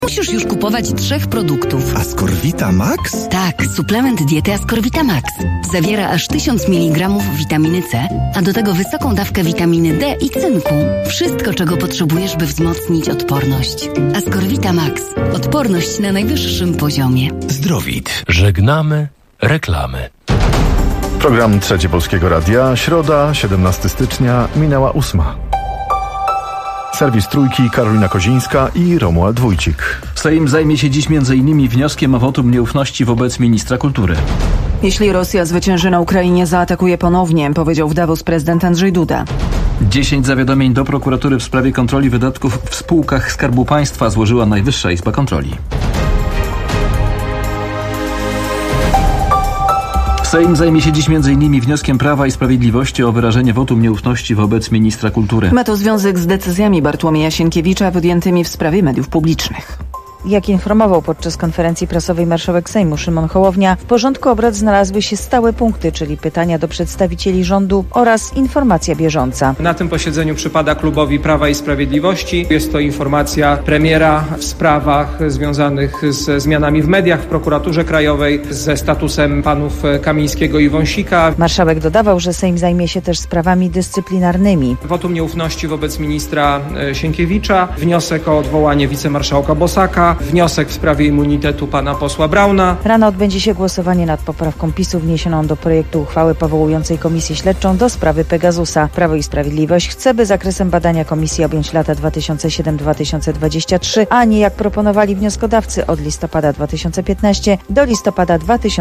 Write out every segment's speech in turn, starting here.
Musisz już kupować 3 produktów. Ascorvita Max? Tak, suplement diety Ascorvita Max. Zawiera aż 1000 mg witaminy C, a do tego wysoką dawkę witaminy D i cynku. Wszystko, czego potrzebujesz, by wzmocnić odporność. Ascorvita Max. Odporność na najwyższym poziomie. Zdrowit. Żegnamy reklamy. Program Trzecie Polskiego Radia. Środa, 17 stycznia, minęła 8. Serwis Trójki, Karolina Kozińska i Romuald Wójcik. Sejm zajmie się dziś m.in. wnioskiem o wotum nieufności wobec ministra kultury. Jeśli Rosja zwycięży na Ukrainie, zaatakuje ponownie, powiedział w Davos prezydent Andrzej Duda. 10 zawiadomień do prokuratury w sprawie kontroli wydatków w spółkach Skarbu Państwa złożyła Najwyższa Izba Kontroli. Sejm zajmie się dziś m.in. wnioskiem Prawa i Sprawiedliwości o wyrażenie wotum nieufności wobec ministra kultury. Ma to związek z decyzjami Bartłomieja Sienkiewicza podjętymi w sprawie mediów publicznych. Jak informował podczas konferencji prasowej marszałek Sejmu Szymon Hołownia, w porządku obrad znalazły się stałe punkty, czyli pytania do przedstawicieli rządu oraz informacja bieżąca. Na tym posiedzeniu przypada klubowi Prawa i Sprawiedliwości. Jest to informacja premiera w sprawach związanych ze zmianami w mediach, w prokuraturze krajowej, ze statusem panów Kamińskiego i Wąsika. Marszałek dodawał, że Sejm zajmie się też sprawami dyscyplinarnymi. Wotum nieufności wobec ministra Sienkiewicza, wniosek o odwołanie wicemarszałka Bosaka, wniosek w sprawie immunitetu pana posła Brauna. Rano odbędzie się głosowanie nad poprawką PiS-u wniesioną do projektu uchwały powołującej komisję śledczą do sprawy Pegasusa. Prawo i Sprawiedliwość chce, by zakresem badania komisji objąć lata 2007-2023, a nie jak proponowali wnioskodawcy od listopada 2015 do listopada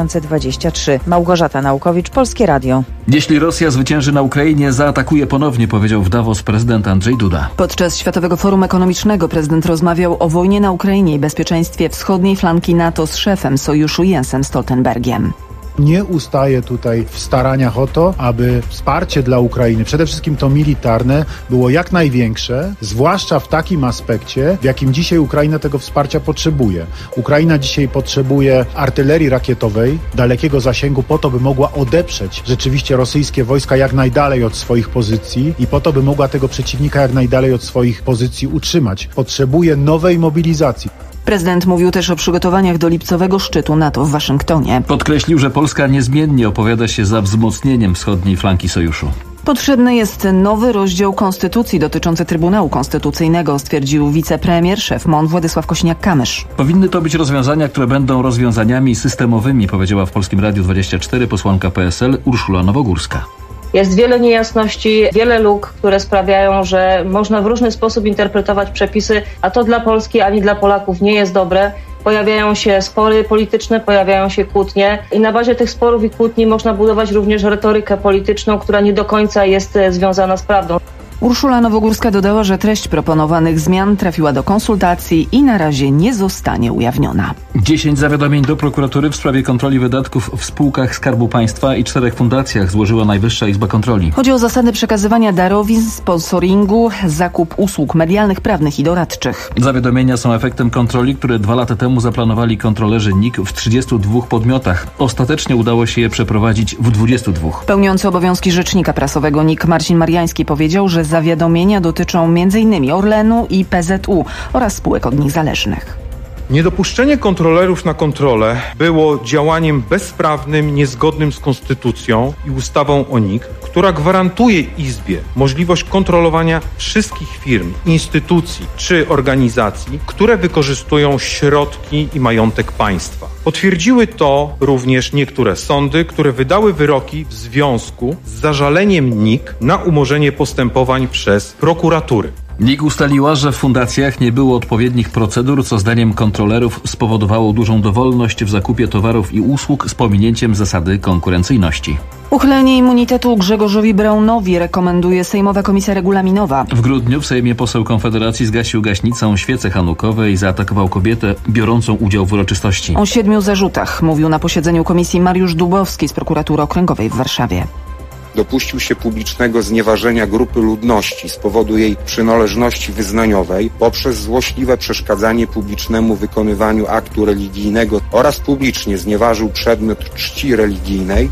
2023. Małgorzata Naukowicz, Polskie Radio. Jeśli Rosja zwycięży na Ukrainie, zaatakuje ponownie, powiedział w Davos prezydent Andrzej Duda. Podczas Światowego Forum Ekonomicznego prezydent rozmawiał o wojnie na Ukrainie i bezpieczeństwie wschodniej flanki NATO z szefem sojuszu Jensem Stoltenbergiem. Nie ustaje tutaj w staraniach o to, aby wsparcie dla Ukrainy, przede wszystkim to militarne, było jak największe, zwłaszcza w takim aspekcie, w jakim dzisiaj Ukraina tego wsparcia potrzebuje. Ukraina dzisiaj potrzebuje artylerii rakietowej dalekiego zasięgu po to, by mogła odeprzeć rzeczywiście rosyjskie wojska jak najdalej od swoich pozycji i po to, by mogła tego przeciwnika jak najdalej od swoich pozycji utrzymać. Potrzebuje nowej mobilizacji. Prezydent mówił też o przygotowaniach do lipcowego szczytu NATO w Waszyngtonie. Podkreślił, że Polska niezmiennie opowiada się za wzmocnieniem wschodniej flanki sojuszu. Potrzebny jest nowy rozdział konstytucji dotyczący Trybunału Konstytucyjnego, stwierdził wicepremier, szef MON Władysław Kosiniak-Kamysz. Powinny to być rozwiązania, które będą rozwiązaniami systemowymi, powiedziała w Polskim Radiu 24 posłanka PSL Urszula Nowogórska. Jest wiele niejasności, wiele luk, które sprawiają, że można w różny sposób interpretować przepisy, a to dla Polski ani dla Polaków nie jest dobre. Pojawiają się spory polityczne, pojawiają się kłótnie i na bazie tych sporów i kłótni można budować również retorykę polityczną, która nie do końca jest związana z prawdą. Urszula Nowogórska dodała, że treść proponowanych zmian trafiła do konsultacji i na razie nie zostanie ujawniona. 10 zawiadomień do prokuratury w sprawie kontroli wydatków w spółkach Skarbu Państwa i 4 fundacjach złożyła Najwyższa Izba Kontroli. Chodzi o zasady przekazywania darowizn, sponsoringu, zakup usług medialnych, prawnych i doradczych. Zawiadomienia są efektem kontroli, które 2 lata temu zaplanowali kontrolerzy NIK w 32 podmiotach. Ostatecznie udało się je przeprowadzić w 22. Pełniący obowiązki rzecznika prasowego NIK Marcin Mariański powiedział, że zawiadomienia dotyczą m.in. Orlenu i PZU oraz spółek od nich zależnych. Niedopuszczenie kontrolerów na kontrolę było działaniem bezprawnym, niezgodnym z konstytucją i ustawą o NIK, która gwarantuje Izbie możliwość kontrolowania wszystkich firm, instytucji czy organizacji, które wykorzystują środki i majątek państwa. Potwierdziły to również niektóre sądy, które wydały wyroki w związku z zażaleniem NIK na umorzenie postępowań przez prokuratury. NIK ustaliła, że w fundacjach nie było odpowiednich procedur, co zdaniem kontrolerów spowodowało dużą dowolność w zakupie towarów i usług z pominięciem zasady konkurencyjności. Uchylenie immunitetu Grzegorzowi Braunowi rekomenduje Sejmowa Komisja Regulaminowa. W grudniu w Sejmie poseł Konfederacji zgasił gaśnicą świece hanukowe i zaatakował kobietę biorącą udział w uroczystości. O 7 zarzutach mówił na posiedzeniu komisji Mariusz Dubowski z Prokuratury Okręgowej w Warszawie. Dopuścił się publicznego znieważenia grupy ludności z powodu jej przynależności wyznaniowej poprzez złośliwe przeszkadzanie publicznemu wykonywaniu aktu religijnego oraz publicznie znieważył przedmiot czci religijnej.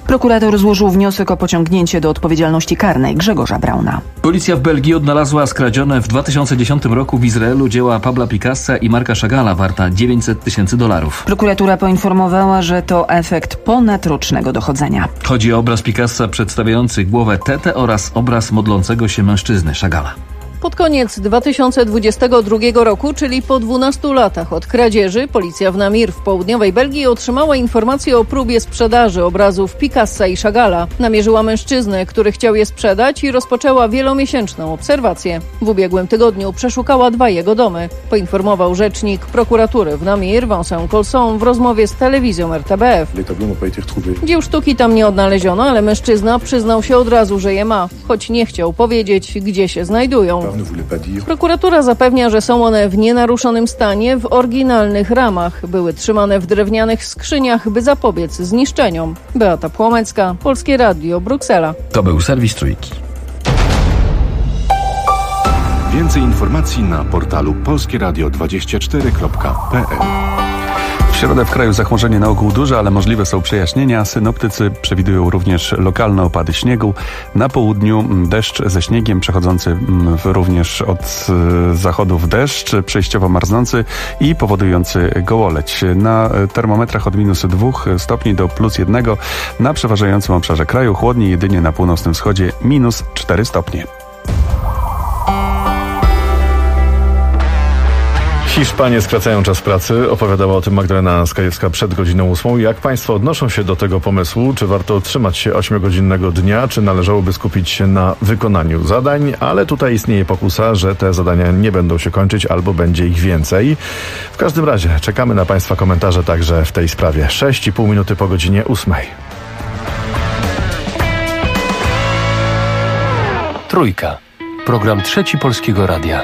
Prokurator złożył wniosek o pociągnięcie do odpowiedzialności karnej Grzegorza Brauna. Policja w Belgii odnalazła skradzione w 2010 roku w Izraelu dzieła Pabla Picassa i Marka Chagalla warta $900,000. Prokuratura poinformowała, że to efekt ponadrocznego dochodzenia. Chodzi o obraz Picassa przedstawiający głowę Tete oraz obraz modlącego się mężczyzny Chagalla. Pod koniec 2022 roku, czyli po 12 latach od kradzieży, policja w Namur w południowej Belgii otrzymała informację o próbie sprzedaży obrazów Picassa i Chagalla. Namierzyła mężczyznę, który chciał je sprzedać i rozpoczęła wielomiesięczną obserwację. W ubiegłym tygodniu przeszukała 2 jego domy, poinformował rzecznik prokuratury w Namur, Vincent Colson, w rozmowie z telewizją RTBF. Dzieł sztuki tam nie odnaleziono, ale mężczyzna przyznał się od razu, że je ma, choć nie chciał powiedzieć, gdzie się znajdują. Prokuratura zapewnia, że są one w nienaruszonym stanie, w oryginalnych ramach. Były trzymane w drewnianych skrzyniach, by zapobiec zniszczeniom. Beata Płomecka, Polskie Radio, Bruksela. To był serwis Trójki. Więcej informacji na portalu polskieradio24.pl. W środę w kraju zachmurzenie na ogół duże, ale możliwe są przejaśnienia. Synoptycy przewidują również lokalne opady śniegu. Na południu deszcz ze śniegiem przechodzący również od zachodu w deszcz, przejściowo marznący i powodujący gołoleć. Na termometrach od -2 stopni do +1. Na przeważającym obszarze kraju chłodniej jedynie na północnym wschodzie -4 stopnie. Hiszpanie skracają czas pracy. Opowiadała o tym Magdalena Skajewska przed godziną 8. Jak Państwo odnoszą się do tego pomysłu? Czy warto trzymać się 8-godzinnego dnia? Czy należałoby skupić się na wykonaniu zadań? Ale tutaj istnieje pokusa, że te zadania nie będą się kończyć albo będzie ich więcej. W każdym razie czekamy na Państwa komentarze także w tej sprawie. 6,5 minuty po godzinie 8. Trójka. Program Trzeci Polskiego Radia.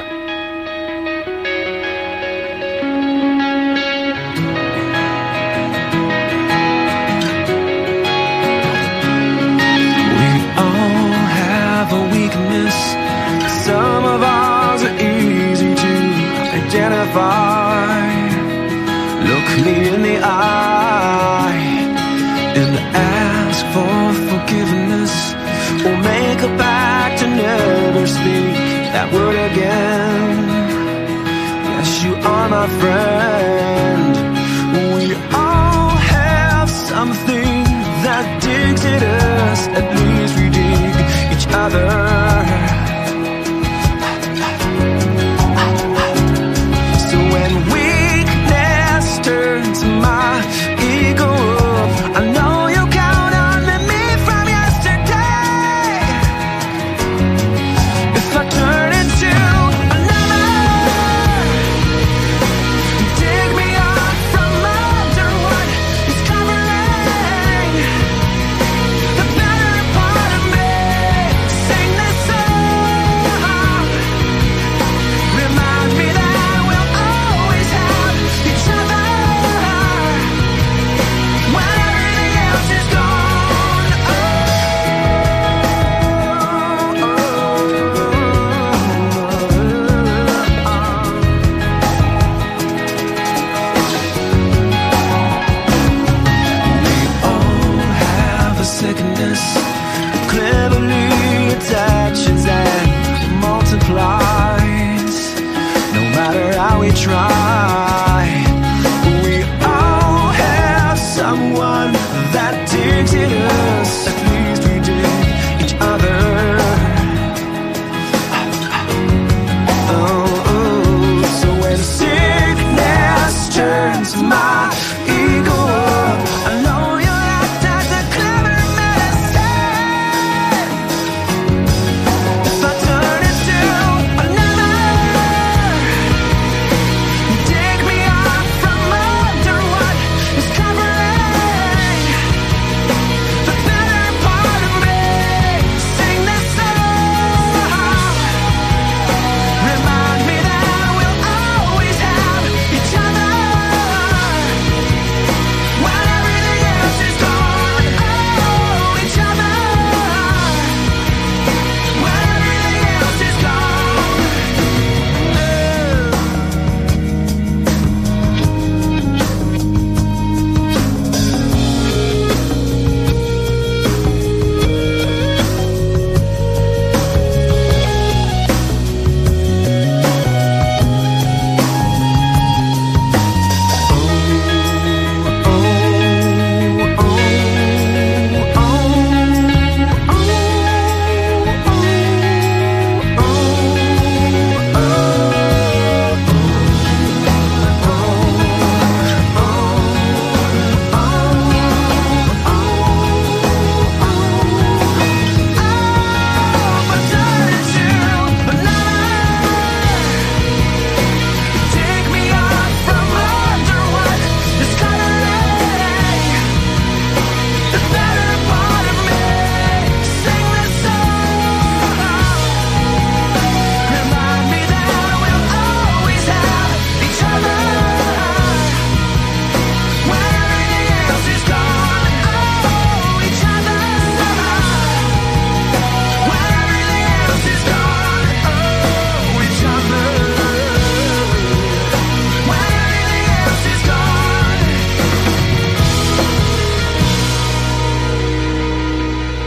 Look me in the eye and ask for forgiveness, or make a pact to never speak that word again. Yes, you are my friend. We all have something that digs at us. At least we dig each other. The better part of me, sing this song.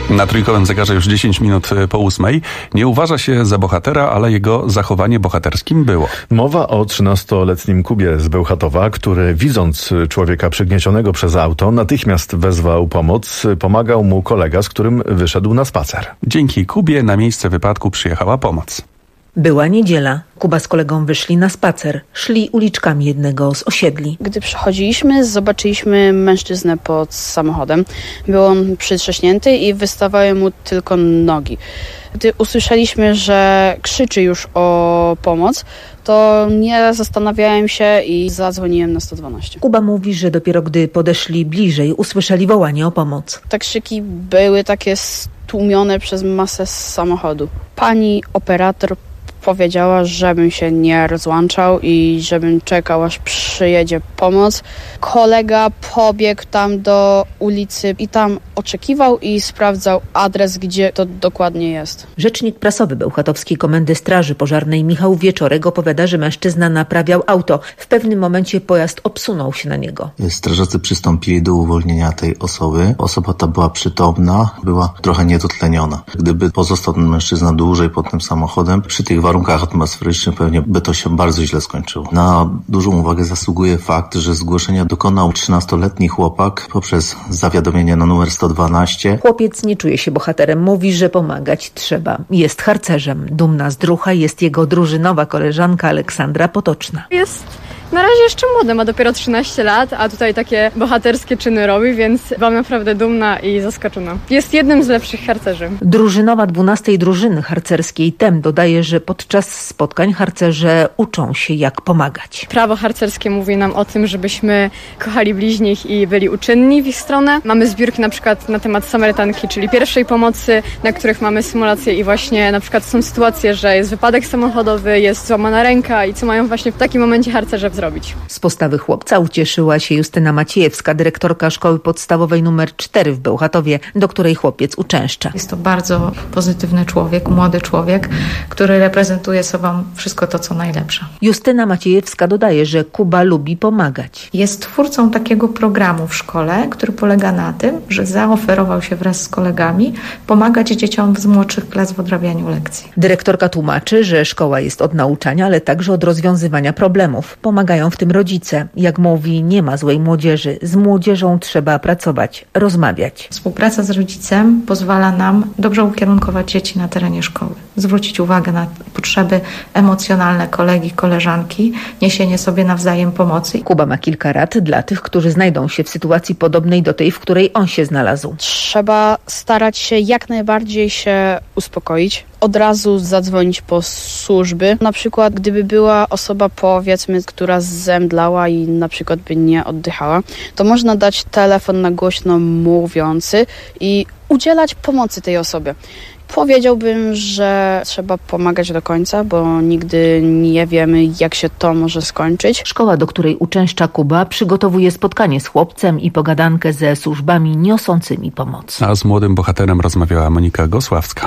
Na trójkowym zegarze już 10 minut po 8. Nie uważa się za bohatera, ale jego zachowanie bohaterskim było. Mowa o 13-letnim Kubie z Bełchatowa, który widząc człowieka przygniecionego przez auto, natychmiast wezwał pomoc. Pomagał mu kolega, z którym wyszedł na spacer. Dzięki Kubie na miejsce wypadku przyjechała pomoc. Była niedziela. Kuba z kolegą wyszli na spacer. Szli uliczkami jednego z osiedli. Gdy przechodziliśmy, zobaczyliśmy mężczyznę pod samochodem. Był on przytrzaśnięty i wystawały mu tylko nogi. Gdy usłyszeliśmy, że krzyczy już o pomoc, to nie zastanawiałem się i zadzwoniłem na 112. Kuba mówi, że dopiero gdy podeszli bliżej, usłyszeli wołanie o pomoc. Te krzyki były takie stłumione przez masę z samochodu. Pani operator powiedziała, żebym się nie rozłączał i żebym czekał, aż przyjedzie pomoc. Kolega pobiegł tam do ulicy i tam oczekiwał i sprawdzał adres, gdzie to dokładnie jest. Rzecznik prasowy Bełchatowskiej Komendy Straży Pożarnej Michał Wieczorek opowiada, że mężczyzna naprawiał auto. W pewnym momencie pojazd obsunął się na niego. Strażacy przystąpili do uwolnienia tej osoby. Osoba ta była przytomna, była trochę niedotleniona. Gdyby pozostał ten mężczyzna dłużej pod tym samochodem, przy tych warunkach atmosferycznych pewnie by to się bardzo źle skończyło. Na dużą uwagę zasługuje fakt, że zgłoszenia dokonał 13-letni chłopak poprzez zawiadomienie na numer 112. Chłopiec nie czuje się bohaterem, mówi, że pomagać trzeba. Jest harcerzem. Dumna z drucha jest jego drużynowa koleżanka Aleksandra Potoczna. Jest na razie jeszcze młody, ma dopiero 13 lat, a tutaj takie bohaterskie czyny robi, więc byłam naprawdę dumna i zaskoczona. Jest jednym z lepszych harcerzy. Drużynowa 12. drużyny harcerskiej TEM dodaje, że podczas spotkań harcerze uczą się, jak pomagać. Prawo harcerskie mówi nam o tym, żebyśmy kochali bliźnich i byli uczynni w ich stronę. Mamy zbiórki na przykład na temat Samarytanki, czyli pierwszej pomocy, na których mamy symulacje i właśnie na przykład są sytuacje, że jest wypadek samochodowy, jest złamana ręka i co mają właśnie w takim momencie harcerze zrobić. Z postawy chłopca ucieszyła się Justyna Maciejewska, dyrektorka szkoły podstawowej nr 4 w Bełchatowie, do której chłopiec uczęszcza. Jest to bardzo pozytywny człowiek, młody człowiek, który reprezentuje sobą wszystko to, co najlepsze. Justyna Maciejewska dodaje, że Kuba lubi pomagać. Jest twórcą takiego programu w szkole, który polega na tym, że zaoferował się wraz z kolegami pomagać dzieciom z młodszych klas w odrabianiu lekcji. Dyrektorka tłumaczy, że szkoła jest od nauczania, ale także od rozwiązywania problemów. Pomagają w tym rodzice. Jak mówi, nie ma złej młodzieży. Z młodzieżą trzeba pracować, rozmawiać. Współpraca z rodzicem pozwala nam dobrze ukierunkować dzieci na terenie szkoły. Zwrócić uwagę na potrzeby emocjonalne kolegi, koleżanki, niesienie sobie nawzajem pomocy. Kuba ma kilka rad dla tych, którzy znajdą się w sytuacji podobnej do tej, w której on się znalazł. Trzeba starać się jak najbardziej się uspokoić. Od razu zadzwonić po służby. Na przykład gdyby była osoba, powiedzmy, która zemdlała i na przykład by nie oddychała, to można dać telefon na głośno mówiący i udzielać pomocy tej osobie. Powiedziałbym, że trzeba pomagać do końca, bo nigdy nie wiemy, jak się to może skończyć. Szkoła, do której uczęszcza Kuba, przygotowuje spotkanie z chłopcem i pogadankę ze służbami niosącymi pomoc. A z młodym bohaterem rozmawiała Monika Gosławska.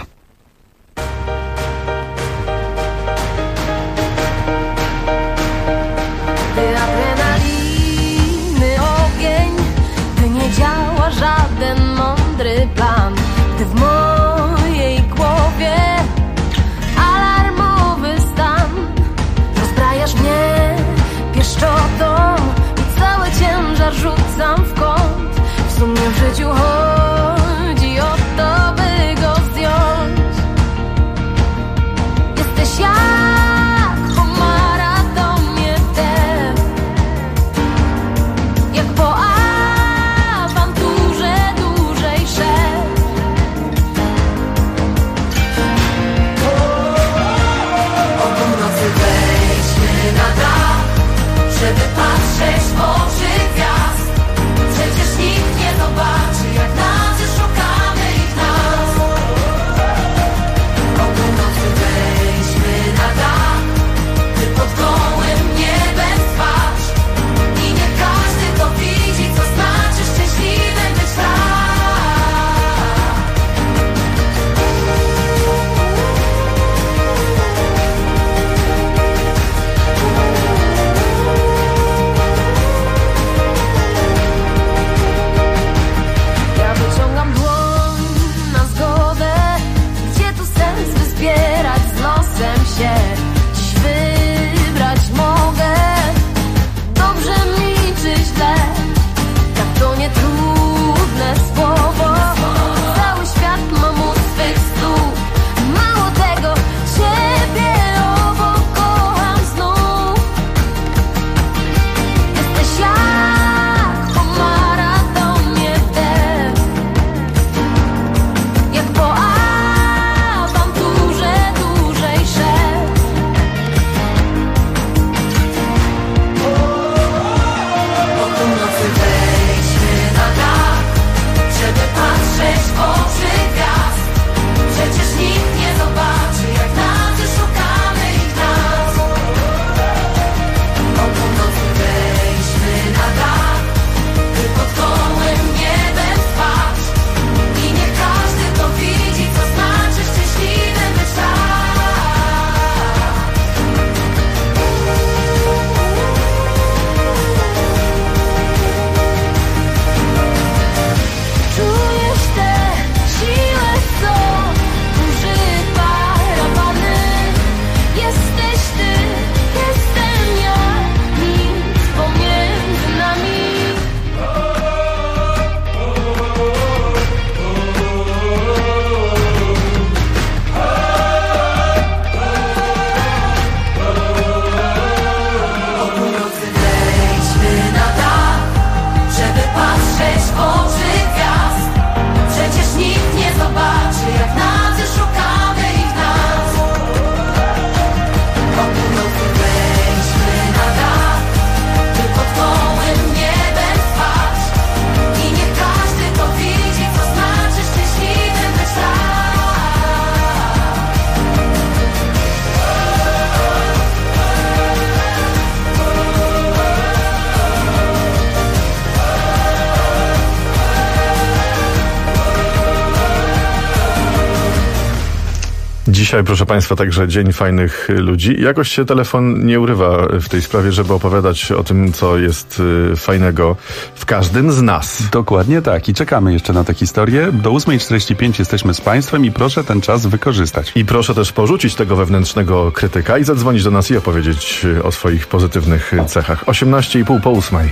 Plan, gdy w mojej głowie alarmowy stan. Rozbrajasz mnie pieszczotą i cały ciężar rzucam w kąt. W sumie w życiu chodzi o to, by go zdjąć. Jesteś jak po maratonie ten, jak po żeby patrzeć w oczy gwiazd. Przecież nikt nie zobaczy, jak nocy szukamy ich nas. O północy wejdźmy na dach, by pod gołym niebem spać. I nie każdy to widzi, co znaczy szczęśliwym być tak. Dzisiaj, proszę Państwa, także Dzień Fajnych Ludzi. Jakoś się telefon nie urywa w tej sprawie, żeby opowiadać o tym, co jest fajnego w każdym z nas. Dokładnie tak. I czekamy jeszcze na tę historię. Do 8:45 jesteśmy z Państwem i proszę ten czas wykorzystać. I proszę też porzucić tego wewnętrznego krytyka i zadzwonić do nas i opowiedzieć o swoich pozytywnych cechach. 18:30 po 8:00.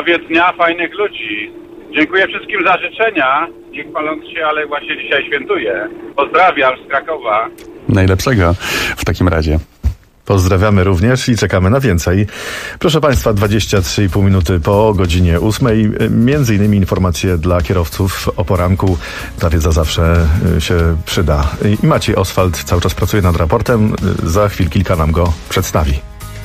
sprawie Dnia Fajnych Ludzi. Dziękuję wszystkim za życzenia. Nie chwaląc się, ale właśnie dzisiaj świętuję. Pozdrawiam z Krakowa. Najlepszego w takim razie. Pozdrawiamy również i czekamy na więcej. Proszę Państwa, 23,5 minuty po godzinie 8. Między innymi informacje dla kierowców o poranku. Ta wiedza zawsze się przyda. I Maciej Oswald cały czas pracuje nad raportem. Za chwil kilka nam go przedstawi.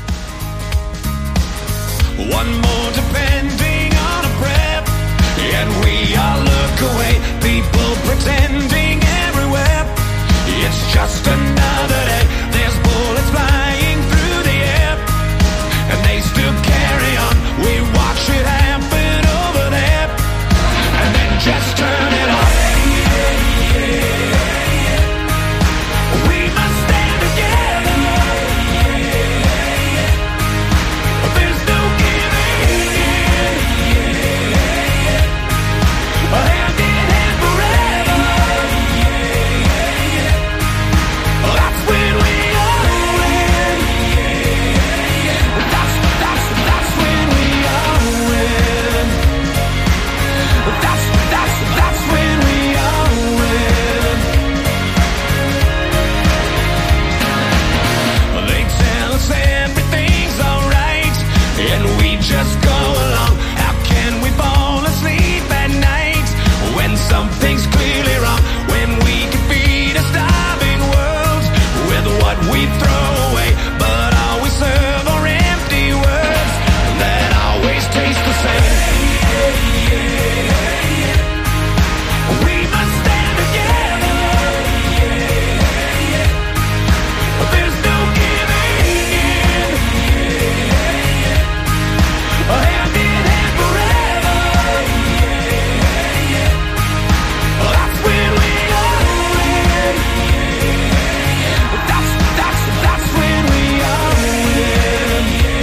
One more depending on a breath, and we all look away. People pretending everywhere. It's just another day. There's bullets flying through the air, and they still carry on. We watch it happen over there, and then just turn it off. We must stand together. There's no giving in. Hand in hand forever. That's when we all win. That's when we all win. That's when we all win. They tell us everything's alright, and we just go along. How can we fall asleep at night when something's clearly wrong? When we can feed a starving world with what we throw away, but all we serve are empty words that always taste the same. We must stand together. There's no giving in. Hand in hand forever. That's when we all win. That's when we all win.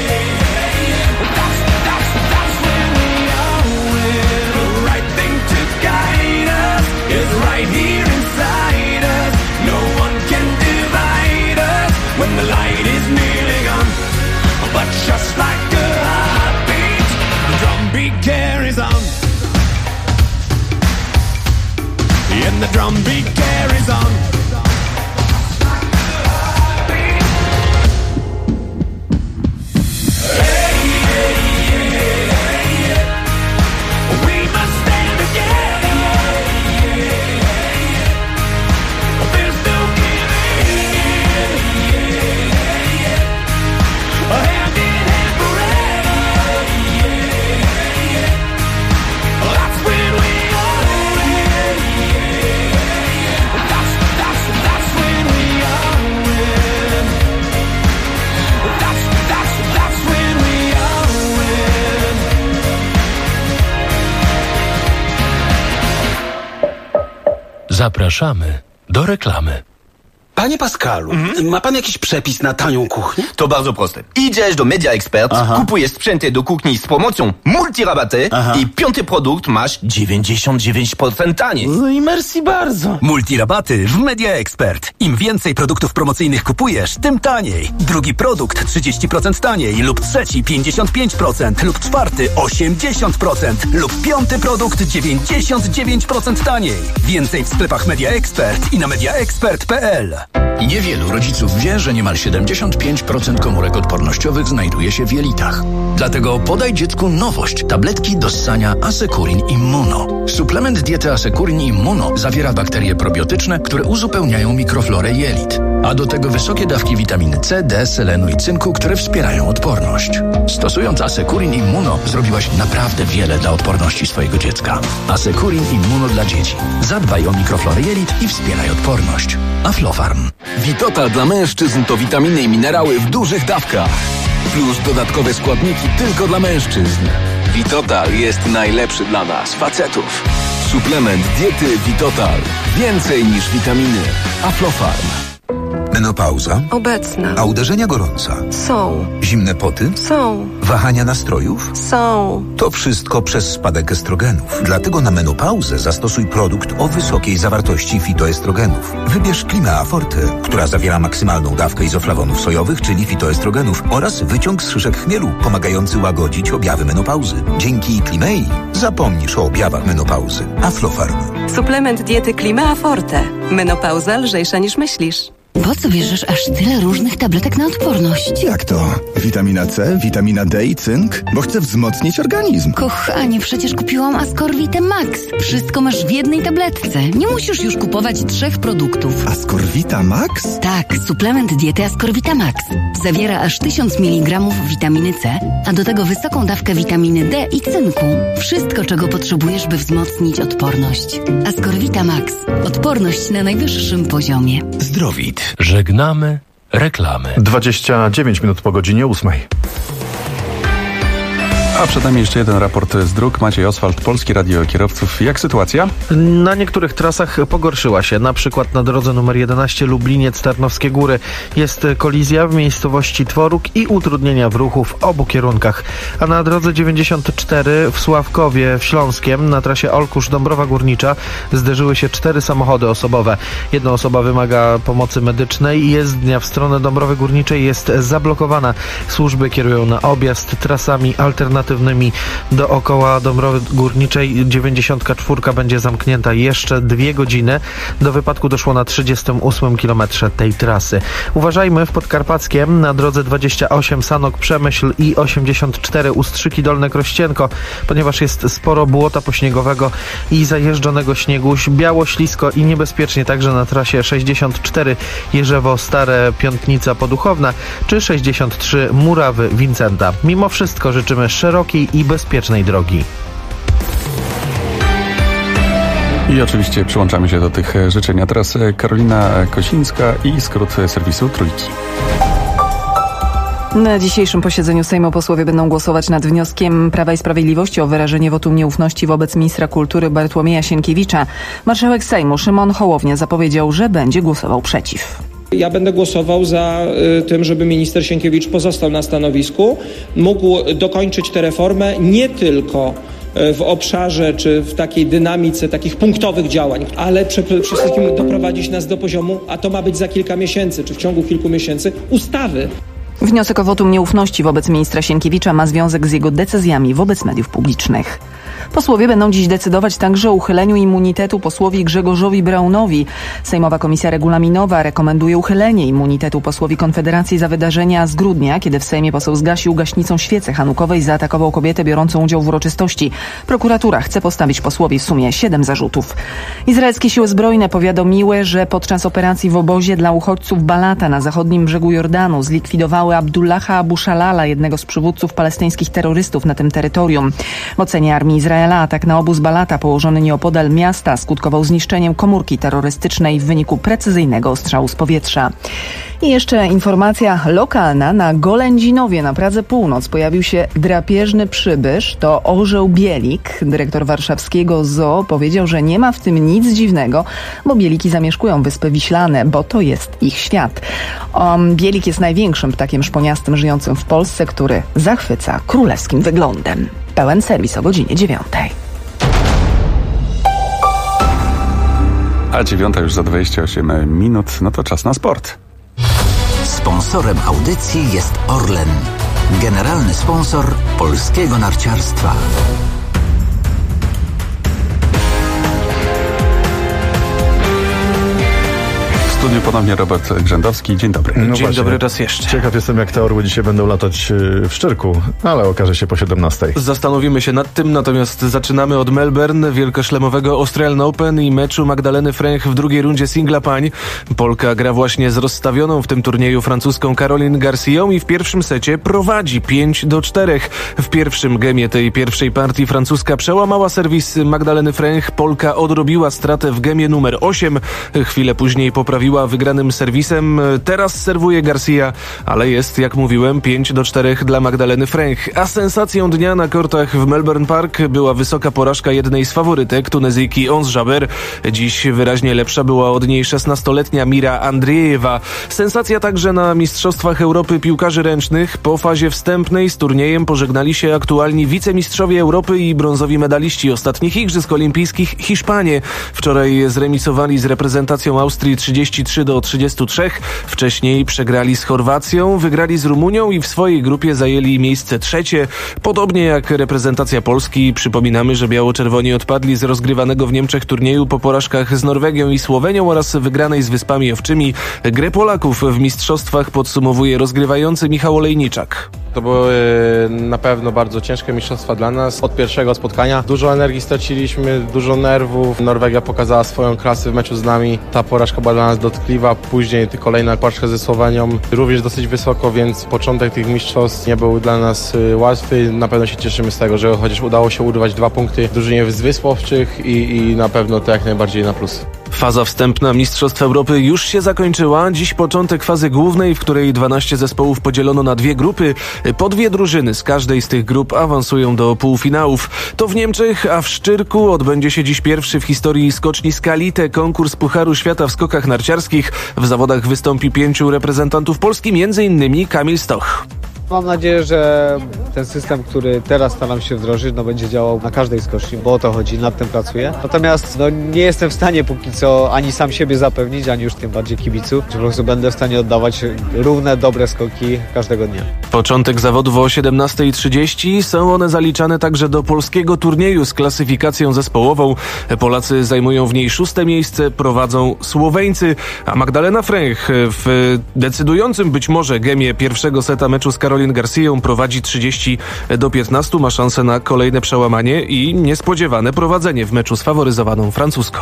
That's when we all win. The right thing to guide us is right here inside us. No one can divide us when the light is nearly gone. But just like a heartbeat, the drumbeat carries on. And the drumbeat carries on. We must stand together. There's no giving in. Hand in hand forever. That's when we all win. That's when we all win. That's when we all win. Zapraszamy do reklamy. Panie Pascalu, ma pan jakiś przepis na tanią kuchnię? To bardzo proste. Idziesz do Media Expert, kupujesz sprzęty do kuchni z promocją multirabaty i piąty produkt masz 99% taniej. No i merci bardzo. Multirabaty w Media Expert. Im więcej produktów promocyjnych kupujesz, tym taniej. Drugi produkt 30% taniej lub trzeci 55% lub czwarty 80% lub piąty produkt 99% taniej. Więcej w sklepach Media Expert i na mediaexpert.pl. Niewielu rodziców wie, że niemal 75% komórek odpornościowych znajduje się w jelitach. Dlatego podaj dziecku nowość. Tabletki do ssania Asekurin Immuno. Suplement diety Asekurin Immuno zawiera bakterie probiotyczne, które uzupełniają mikroflorę jelit. A do tego wysokie dawki witaminy C, D, selenu i cynku, które wspierają odporność. Stosując Asekurin Immuno zrobiłaś naprawdę wiele dla odporności swojego dziecka. Asekurin Immuno dla dzieci. Zadbaj o mikroflorę jelit i wspieraj odporność. Aflofarm. Vitotal dla mężczyzn to witaminy i minerały w dużych dawkach. Plus dodatkowe składniki tylko dla mężczyzn. Vitotal jest najlepszy dla nas, facetów. Suplement diety Vitotal. Więcej niż witaminy. Aflofarm. Menopauza? Obecna. A uderzenia gorąca? Są. Zimne poty? Są. Wahania nastrojów? Są. To wszystko przez spadek estrogenów. Dlatego na menopauzę zastosuj produkt o wysokiej zawartości fitoestrogenów. Wybierz Climea Forte, która zawiera maksymalną dawkę izoflawonów sojowych, czyli fitoestrogenów oraz wyciąg z szyszek chmielu, pomagający łagodzić objawy menopauzy. Dzięki Climei zapomnisz o objawach menopauzy. Aflofarm. Suplement diety Climea Forte. Menopauza lżejsza niż myślisz. Po co bierzesz aż tyle różnych tabletek na odporność? Jak to? Witamina C, witamina D i cynk? Bo chcę wzmocnić organizm. Kochanie, przecież kupiłam Ascorvitę Max. Wszystko masz w jednej tabletce. Nie musisz już kupować 3 produktów. Ascorvita Max? Tak, suplement diety Ascorvita Max. Zawiera aż 1000 mg witaminy C, a do tego wysoką dawkę witaminy D i cynku. Wszystko, czego potrzebujesz, by wzmocnić odporność. Ascorvita Max. Odporność na najwyższym poziomie. Zdrowit. Żegnamy reklamy. 29 minut po godzinie 8. A przed nami jeszcze jeden raport z dróg. Maciej Oswald, Polskie Radio Kierowców. Jak sytuacja? Na niektórych trasach pogorszyła się. Na przykład na drodze numer 11 Lubliniec-Tarnowskie Góry jest kolizja w miejscowości Tworuk i utrudnienia w ruchu w obu kierunkach. A na drodze 94 w Sławkowie w Śląskiem na trasie Olkusz-Dąbrowa Górnicza zderzyły się 4 samochody osobowe. Jedna osoba wymaga pomocy medycznej. Jezdnia w stronę Dąbrowy Górniczej jest zablokowana. Służby kierują na objazd trasami alternatywnymi dookoła Dąbrowy Górniczej. 94 będzie zamknięta jeszcze 2 godziny. Do wypadku doszło na 38 kilometrze tej trasy. Uważajmy w Podkarpackiem na drodze 28 Sanok-Przemyśl i 84 Ustrzyki Dolne-Krościenko, ponieważ jest sporo błota pośniegowego i zajeżdżonego śniegu. Biało, ślisko i niebezpiecznie także na trasie 64 Jerzewo-Stare Piątnica-Poduchowna czy 63 Murawy Wincenta. Mimo wszystko życzymy szerokiej i bezpiecznej drogi. I oczywiście przyłączamy się do tych życzeń. A teraz Karolina Kosińska i skrót serwisu Trójki. Na dzisiejszym posiedzeniu Sejmu posłowie będą głosować nad wnioskiem Prawa i Sprawiedliwości o wyrażenie wotum nieufności wobec ministra kultury Bartłomieja Sienkiewicza. Marszałek Sejmu Szymon Hołownia zapowiedział, że będzie głosował przeciw. Ja będę głosował za tym, żeby minister Sienkiewicz pozostał na stanowisku, mógł dokończyć tę reformę nie tylko w obszarze czy w takiej dynamice takich punktowych działań, ale przede wszystkim doprowadzić nas do poziomu, a to ma być za kilka miesięcy, czy w ciągu kilku miesięcy, ustawy. Wniosek o wotum nieufności wobec ministra Sienkiewicza ma związek z jego decyzjami wobec mediów publicznych. Posłowie będą dziś decydować także o uchyleniu immunitetu posłowi Grzegorzowi Braunowi. Sejmowa Komisja Regulaminowa rekomenduje uchylenie immunitetu posłowi Konfederacji za wydarzenia z grudnia, kiedy w Sejmie poseł zgasił gaśnicą świecę hanukowej i zaatakował kobietę biorącą udział w uroczystości. Prokuratura chce postawić posłowi w sumie 7 zarzutów. Izraelskie siły zbrojne powiadomiły, że podczas operacji w obozie dla uchodźców Balata na zachodnim brzegu Jordanu zlikwidowały Abdullaha Abu Shalala, jednego z przywódców palestyńskich terrorystów na tym terytorium. W ocenie armii Izraela atak na obóz Balata położony nieopodal miasta skutkował zniszczeniem komórki terrorystycznej w wyniku precyzyjnego ostrzału z powietrza. I jeszcze informacja lokalna. Na Golędzinowie na Pradze Północ pojawił się drapieżny przybysz. To orzeł bielik. Dyrektor warszawskiego zoo powiedział, że nie ma w tym nic dziwnego, bo bieliki zamieszkują Wyspy Wiślane, bo to jest ich świat. Bielik jest największym ptakiem szponiastym żyjącym w Polsce, który zachwyca królewskim wyglądem. Pełen serwis o godzinie 9. A 9 już za 28 minut, no to czas na sport. Sponsorem audycji jest Orlen, generalny sponsor polskiego narciarstwa. W studiu ponownie Robert Grzędowski. Dzień dobry. No Dzień dobry raz jeszcze. Ciekaw jestem, jak te orły dzisiaj będą latać w Szczyrku, ale okaże się po 17. Zastanowimy się nad tym, natomiast zaczynamy od Melbourne, wielkoszlemowego Australian Open i meczu Magdaleny Fręch w drugiej rundzie singla pań. Polka gra właśnie z rozstawioną w tym turnieju francuską Caroline Garcią i w pierwszym secie prowadzi 5-4. W pierwszym gemie tej pierwszej partii francuska przełamała serwis Magdaleny Fręch. Polka odrobiła stratę w gemie numer 8. Chwilę później poprawiła wygraną wygranym serwisem. Teraz serwuje Garcia, ale jest, jak mówiłem, 5-4 dla Magdaleny Fręch. A sensacją dnia na kortach w Melbourne Park była wysoka porażka jednej z faworytek, Tunezyjki Ons Jabeur. Dziś wyraźnie lepsza była od niej 16-letnia Mira Andriejewa. Sensacja także na Mistrzostwach Europy Piłkarzy Ręcznych. Po fazie wstępnej z turniejem pożegnali się aktualni wicemistrzowie Europy i brązowi medaliści ostatnich Igrzysk Olimpijskich Hiszpanie. Wczoraj zremisowali z reprezentacją Austrii 33-33. Wcześniej przegrali z Chorwacją, wygrali z Rumunią i w swojej grupie zajęli miejsce trzecie. Podobnie jak reprezentacja Polski. Przypominamy, że biało-czerwoni odpadli z rozgrywanego w Niemczech turnieju po porażkach z Norwegią i Słowenią oraz wygranej z Wyspami Owczymi. Grę Polaków w mistrzostwach podsumowuje rozgrywający Michał Olejniczak. To były na pewno bardzo ciężkie mistrzostwa dla nas. Od pierwszego spotkania dużo energii straciliśmy, dużo nerwów. Norwegia pokazała swoją klasę w meczu z nami. Ta porażka była dla nas dotkliwa. Później kolejna porażka ze Słowenią, również dosyć wysoko, więc początek tych mistrzostw nie był dla nas łatwy. Na pewno się cieszymy z tego, że chociaż udało się urwać 2 punkty drużynie z Wysp Owczych i na pewno to jak najbardziej na plus. Faza wstępna Mistrzostw Europy już się zakończyła. Dziś początek fazy głównej, w której 12 zespołów podzielono na 2 grupy. Po 2 drużyny z każdej z tych grup awansują do półfinałów. To w Niemczech, a w Szczyrku odbędzie się dziś pierwszy w historii skoczni Skalite konkurs Pucharu Świata w skokach narciarskich. W zawodach wystąpi 5 reprezentantów Polski, m.in. Kamil Stoch. Mam nadzieję, że ten system, który teraz staram się wdrożyć, będzie działał na każdej skoczni, bo o to chodzi, nad tym pracuję. Natomiast nie jestem w stanie póki co ani sam siebie zapewnić, ani już tym bardziej kibiców, że po prostu będę w stanie oddawać równe, dobre skoki każdego dnia. Początek zawodów o 17:30. Są one zaliczane także do polskiego turnieju z klasyfikacją zespołową. Polacy zajmują w niej 6. miejsce, prowadzą Słoweńcy, a Magdalena Fręch w decydującym być może gemie pierwszego seta meczu z Caroline Garcią prowadzi 30-15, ma szansę na kolejne przełamanie i niespodziewane prowadzenie w meczu z faworyzowaną francuską.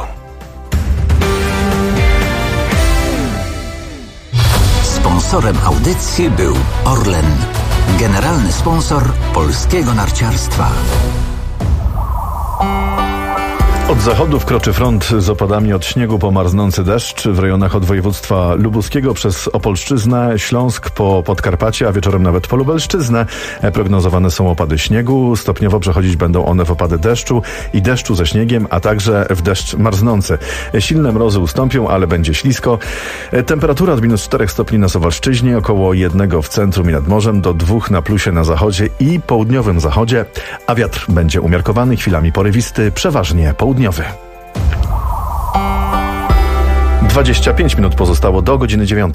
Sponsorem audycji był Orlen, generalny sponsor polskiego narciarstwa. Od zachodu wkroczy front z opadami od śniegu po marznący deszcz w rejonach od województwa lubuskiego przez Opolszczyznę, Śląsk po Podkarpacie, a wieczorem nawet po Lubelszczyznę. Prognozowane są opady śniegu. Stopniowo przechodzić będą one w opady deszczu i deszczu ze śniegiem, a także w deszcz marznący. Silne mrozy ustąpią, ale będzie ślisko. Temperatura od -4 stopni na Suwalszczyźnie, około 1 w centrum i nad morzem, do 2 na plusie na zachodzie i południowym zachodzie, a wiatr będzie umiarkowany, chwilami porywisty, przeważnie południowy. 25 minut pozostało do godziny 9.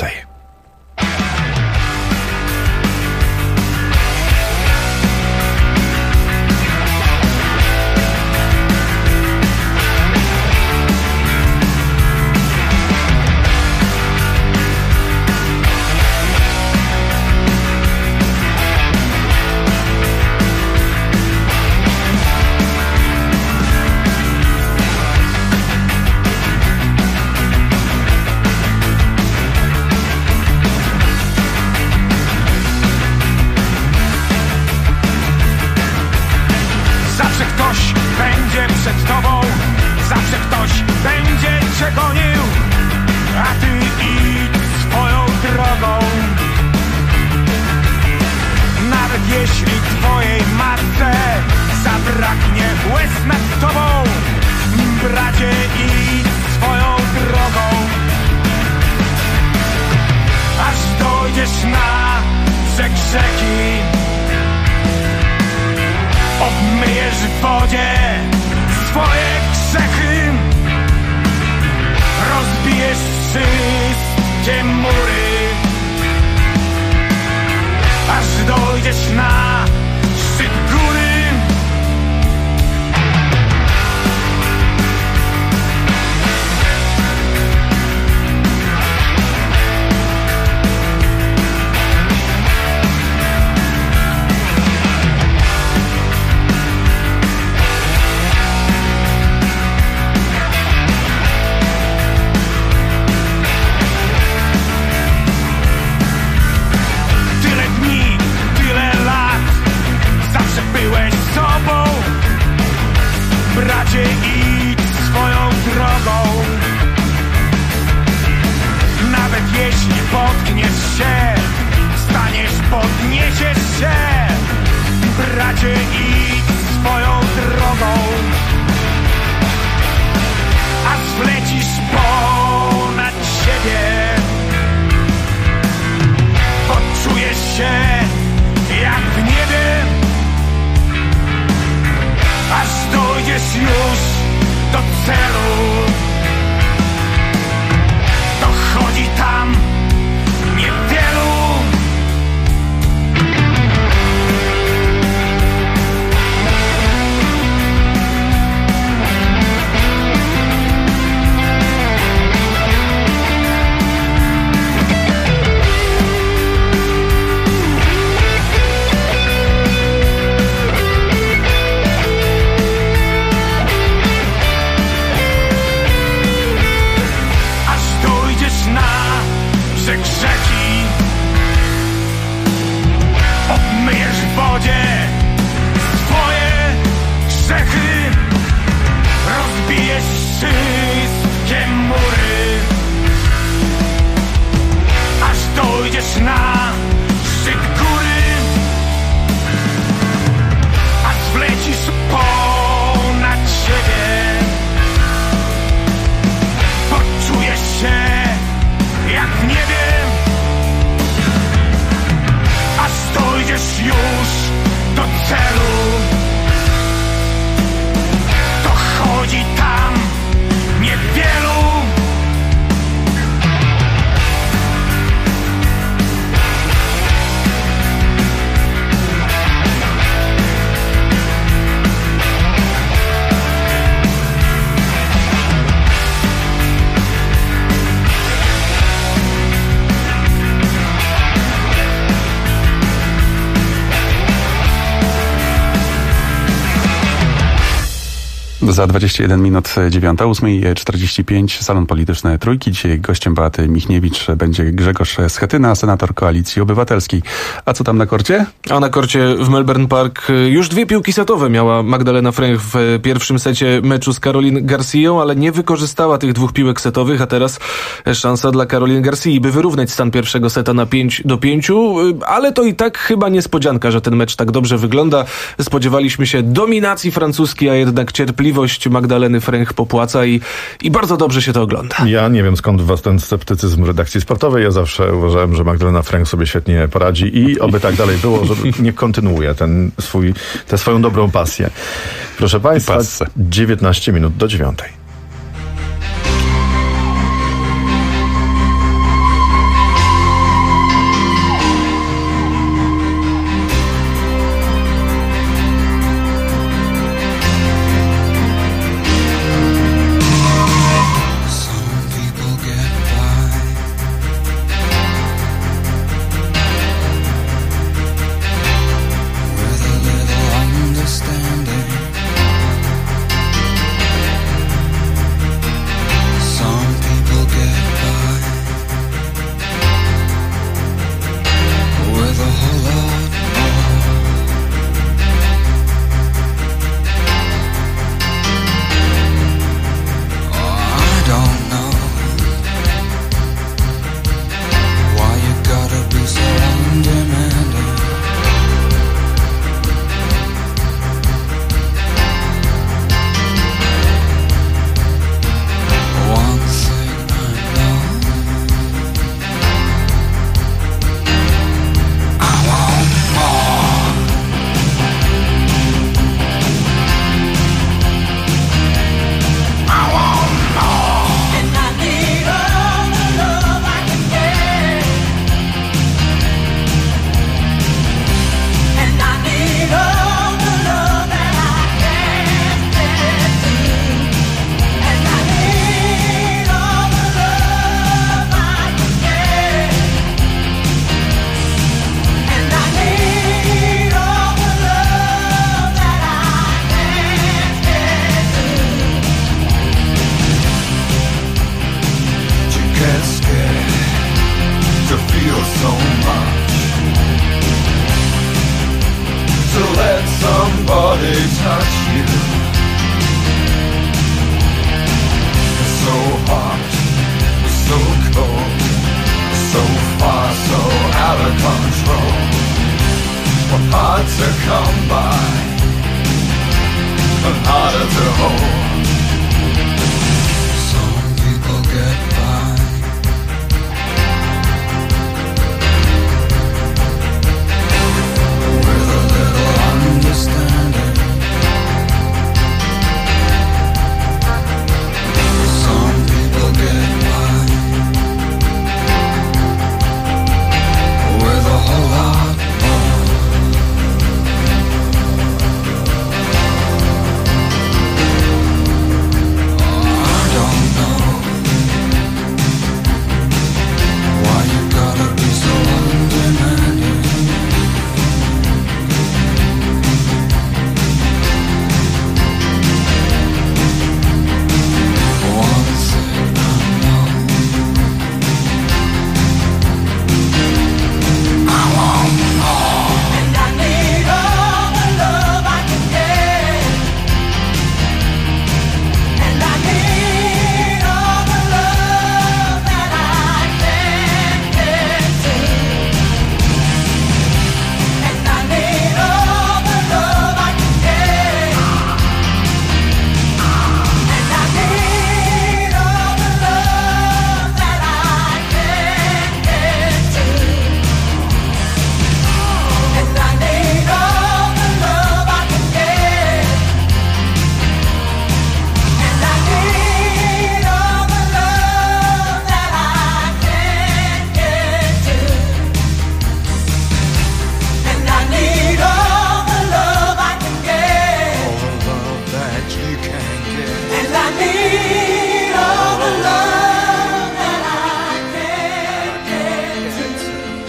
podniesiesz się, bracie, idź swoją drogą, aż wlecisz ponad siebie. Poczujesz się jak w niebie, aż dojdziesz już do celu. Dochodzi tam niewielu. Brzeg rzeki, obmyjesz w wodzie swoje grzechy, rozbijesz wszystkie mury, aż dojdziesz na szczyt góry, aż wlecisz ponad siebie. Poczujesz się jak w niebie, aż dojdziesz już do celu. Dochodzi tam niewielu. Za 21 minut 9, 8:45, Salon Polityczny Trójki. Dzisiaj gościem Beaty Michniewicz będzie Grzegorz Schetyna, senator Koalicji Obywatelskiej. A co tam na korcie? A na korcie w Melbourne Park już 2 piłki setowe miała Magdalena Fręch w pierwszym secie meczu z Caroline Garcją, ale nie wykorzystała tych 2 piłek setowych, a teraz szansa dla Caroline Garcji, by wyrównać stan pierwszego seta na 5-5, ale to i tak chyba niespodzianka, że ten mecz tak dobrze wygląda. Spodziewaliśmy się dominacji francuskiej, a jednak cierpliwość Magdaleny Fręch popłaca i bardzo dobrze się to ogląda. Ja nie wiem, skąd w was ten sceptycyzm redakcji sportowej. Ja zawsze uważałem, że Magdalena Fręch sobie świetnie poradzi i oby tak dalej było, że nie kontynuuje tę swoją dobrą pasję. Proszę państwa, 19 minut do 9.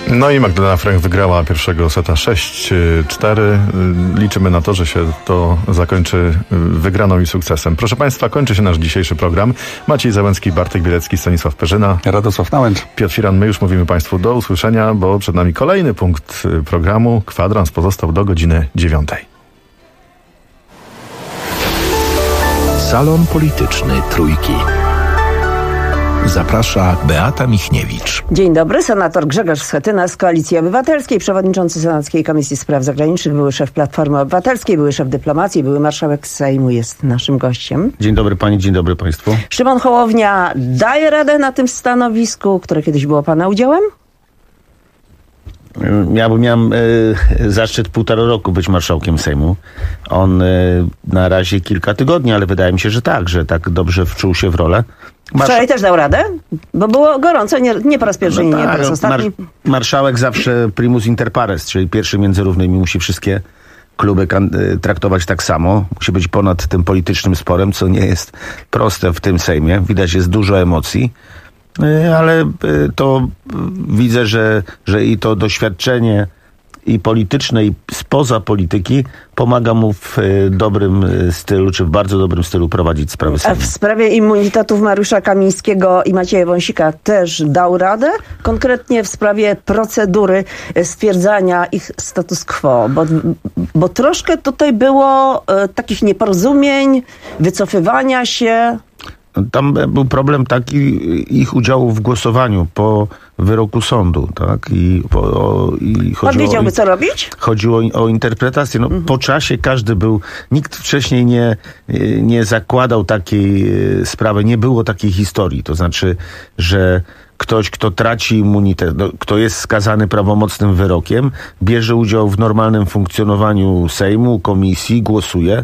No i Magdalena Fręch wygrała pierwszego seta 6-4. Liczymy na to, że się to zakończy wygraną i sukcesem. Proszę Państwa, kończy się nasz dzisiejszy program. Maciej Załęcki, Bartek Bielecki, Stanisław Perzyna, Radosław Nałęcz, Piotr Firan. My już mówimy Państwu do usłyszenia, bo przed nami kolejny punkt programu. Kwadrans pozostał do godziny 9. Salon Polityczny Trójki. Zaprasza Beata Michniewicz. Dzień dobry, senator Grzegorz Schetyna z Koalicji Obywatelskiej, przewodniczący Senackiej Komisji Spraw Zagranicznych, były szef Platformy Obywatelskiej, były szef dyplomacji, były marszałek Sejmu, jest naszym gościem. Dzień dobry pani, dzień dobry państwu. Szymon Hołownia daje radę na tym stanowisku, które kiedyś było pana udziałem? Ja miałem zaszczyt 1,5 roku być marszałkiem Sejmu. On na razie kilka tygodni, ale wydaje mi się, że tak dobrze wczuł się w rolę. Wczoraj też dał radę? Bo było gorąco, nie po raz pierwszy, nie po raz ostatni. Marszałek zawsze primus inter pares, czyli pierwszy między równymi, musi wszystkie kluby traktować tak samo. Musi być ponad tym politycznym sporem, co nie jest proste w tym Sejmie. Widać, jest dużo emocji. Ale to widzę, że i to doświadczenie i polityczne, i spoza polityki pomaga mu w dobrym stylu, czy w bardzo dobrym stylu prowadzić sprawy Sejmu. A w sprawie immunitetów Mariusza Kamińskiego i Macieja Wąsika też dał radę? Konkretnie w sprawie procedury stwierdzania ich status quo, bo troszkę tutaj było takich nieporozumień, wycofywania się. Tam był problem taki ich udziału w głosowaniu po wyroku sądu, tak? Pan wiedziałby, co robić? Chodziło o interpretację. Po czasie nikt wcześniej nie zakładał takiej sprawy, nie było takiej historii. To znaczy, że ktoś, kto traci immunitet, kto jest skazany prawomocnym wyrokiem, bierze udział w normalnym funkcjonowaniu Sejmu, komisji, głosuje.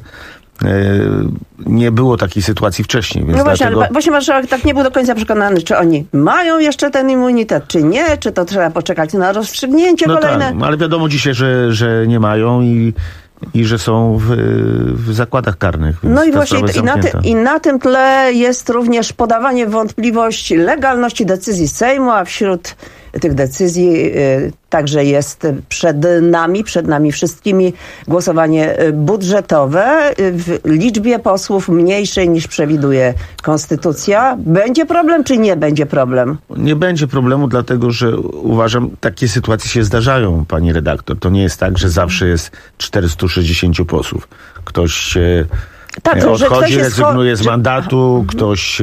Nie było takiej sytuacji wcześniej. Więc no właśnie, ale właśnie marszałek tak nie był do końca przekonany, czy oni mają jeszcze ten immunitet, czy nie, czy to trzeba poczekać na rozstrzygnięcie kolejne. Tak, ale wiadomo dzisiaj, że nie mają i że są w zakładach karnych. No i właśnie i na tym tle jest również podawanie w wątpliwość legalności decyzji Sejmu, a wśród tych decyzji także jest przed nami wszystkimi głosowanie budżetowe w liczbie posłów mniejszej niż przewiduje konstytucja. Będzie problem, czy nie będzie problem? Nie będzie problemu, dlatego że uważam, takie sytuacje się zdarzają, pani redaktor. To nie jest tak, że zawsze jest 460 posłów. Ktoś odchodzi, rezygnuje z mandatu, ktoś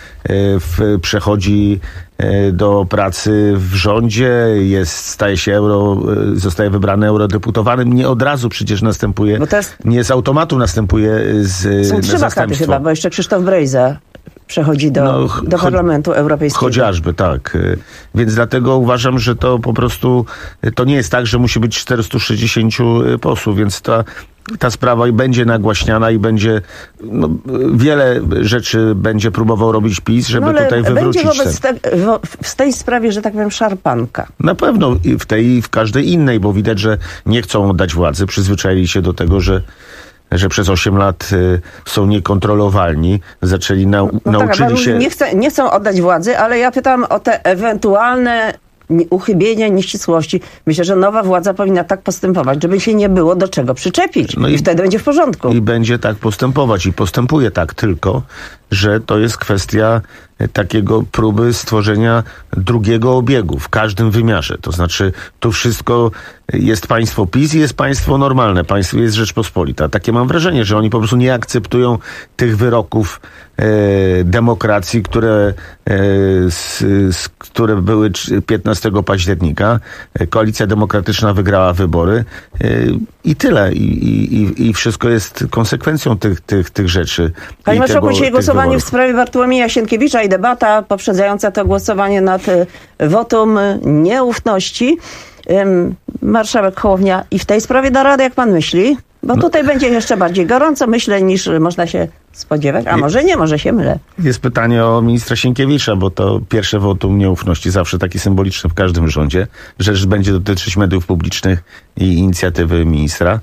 przechodzi do pracy w rządzie, zostaje wybrany eurodeputowanym. Nie od razu przecież następuje, nie z automatu następuje są 3 wakaty chyba, bo jeszcze Krzysztof Brejza przechodzi do Parlamentu Europejskiego. Chociażby, tak. Więc dlatego uważam, że to po prostu, to nie jest tak, że musi być 460 posłów, więc ta sprawa będzie nagłaśniana i będzie wiele rzeczy będzie próbował robić PiS, żeby tutaj wywrócić w tej sprawie, że tak powiem, szarpanka. Na pewno w tej i w każdej innej, bo widać, że nie chcą oddać władzy, przyzwyczaili się do tego, że przez 8 lat są niekontrolowalni, nauczyli się... Nie chcą oddać władzy, ale ja pytam o te ewentualne uchybienia, nieścisłości. Myślę, że nowa władza powinna tak postępować, żeby się nie było do czego przyczepić. I wtedy będzie w porządku. I będzie tak postępować. I postępuje tak, tylko że to jest kwestia takiego próby stworzenia drugiego obiegu w każdym wymiarze. To znaczy, tu wszystko jest państwo PiS i jest państwo normalne. Państwo jest Rzeczpospolita. Takie mam wrażenie, że oni po prostu nie akceptują tych wyroków demokracji, które były 15 października. Koalicja Demokratyczna wygrała wybory i tyle. I wszystko jest konsekwencją tych rzeczy. Panie marszałku, dzisiaj głosowanie w sprawie Bartłomieja Sienkiewicza i debata poprzedzająca to głosowanie nad wotum nieufności. Marszałek Hołownia i w tej sprawie da radę, jak pan myśli? Bo tutaj będzie jeszcze bardziej gorąco, myślę, niż można się spodziewać. A może nie, może się mylę. Jest pytanie o ministra Sienkiewicza, bo to pierwsze wotum nieufności, zawsze taki symboliczny w każdym rządzie. Rzecz będzie dotyczyć mediów publicznych i inicjatywy ministra.